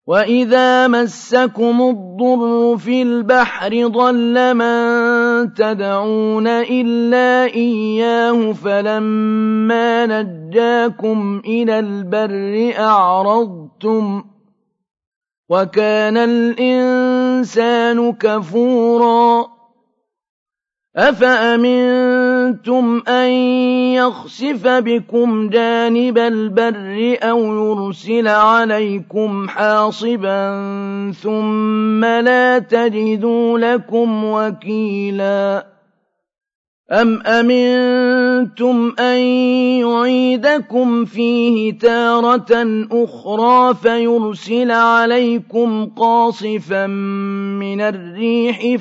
وَإِذَا مَسَّكُمُ الضُّرُّ فِي الْبَحْرِ ضَلَّ مَن تَدْعُونَ إِلَّا إِيَّاهُ فَلَمَّا نَجَّاكُمْ إِلَى الْبَرِّ أَعْرَضْتُمْ ۚ وَكَانَ الْإِنسَانُ كَفُورًا أَفَأَمِنتُمْ أَن يَخْسِفَ بِكُمْ جَانِبَ الْبَرِّ أَوْ يُرْسِلَ عَلَيْكُمْ حَاصِبًا ثُمَّ لَا تَجِدُوا لَكُمْ وَكِيلًا أَمْ أَمِنتُمْ أَن يُعِيدَكُمْ فِيهِ تَارَةً أُخْرَىٰ فَيُرْسِلَ عَلَيْكُمْ قَاصِفًا مِّنَ الرِّيحِ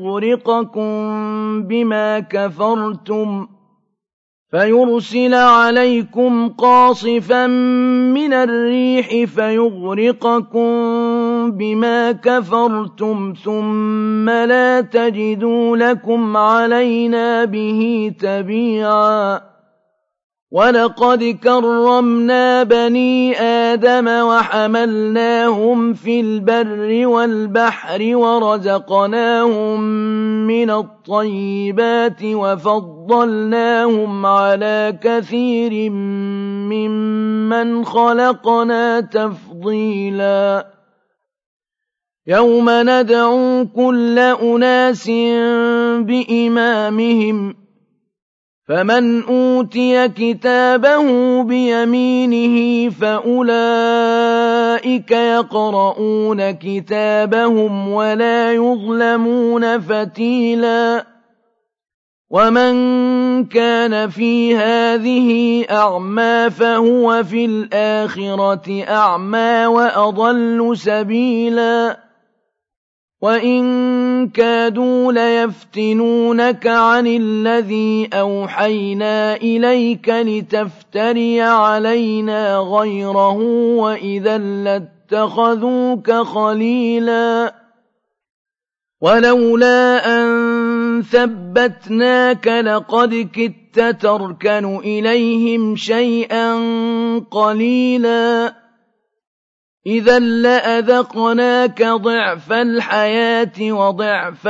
فَيُغْرِقَكُم بِمَا كَفَرْتُمْ ثُمَّ لَا تَجِدُوا لَكُمْ عَلَيْنَا بِهِ تَبِيعًا وَلَقَدْ كَرَّمْنَا بَنِي آدَمَ وَحَمَلْنَاهُمْ فِي الْبَرِّ وَالْبَحْرِ وَرَزَقْنَاهُم مِّنَ الطَّيِّبَاتِ وَفَضَّلْنَاهُمْ عَلَىٰ كَثِيرٍ مِّمَّنْ خَلَقْنَا تَفْضِيلًا يَوْمَ نَدْعُو كُلَّ أُنَاسٍ بِإِمَامِهِمْ ۖ فَمَنْ أُوتِيَ كِتَابَهُ بِيَمِينِهِ فَأُولَٰئِكَ يَقْرَءُونَ كِتَابَهُمْ وَلَا يُظْلَمُونَ فَتِيلًا وَمَن كَانَ فِي هَٰذِهِ أَعْمَىٰ فَهُوَ فِي الْآخِرَةِ أَعْمَىٰ وَأَضَلُّ سَبِيلًا وَإِن كَادُوا لَيَفْتِنُونَكَ عَنِ الَّذِي أَوْحَيْنَا إِلَيْكَ لِتَفْتَرِيَ عَلَيْنَا غَيْرَهُ وَإِذًا لَّاتَّخَذُوكَ خَلِيلًا وَلَوْلَا أَن ثَبَّتْنَاكَ لَقَدْ كِدتَّ تَرْكَنُ إِلَيْهِمْ شَيْئًا قَلِيلًا إِذًا لَّأَذَقْنَاكَ ضِعْفَ الْحَيَاةِ وَضِعْفَ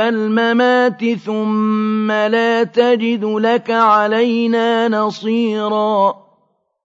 الْمَمَاتِ ثُمَّ لَا تَجِدُ لَكَ عَلَيْنَا نَصِيرًا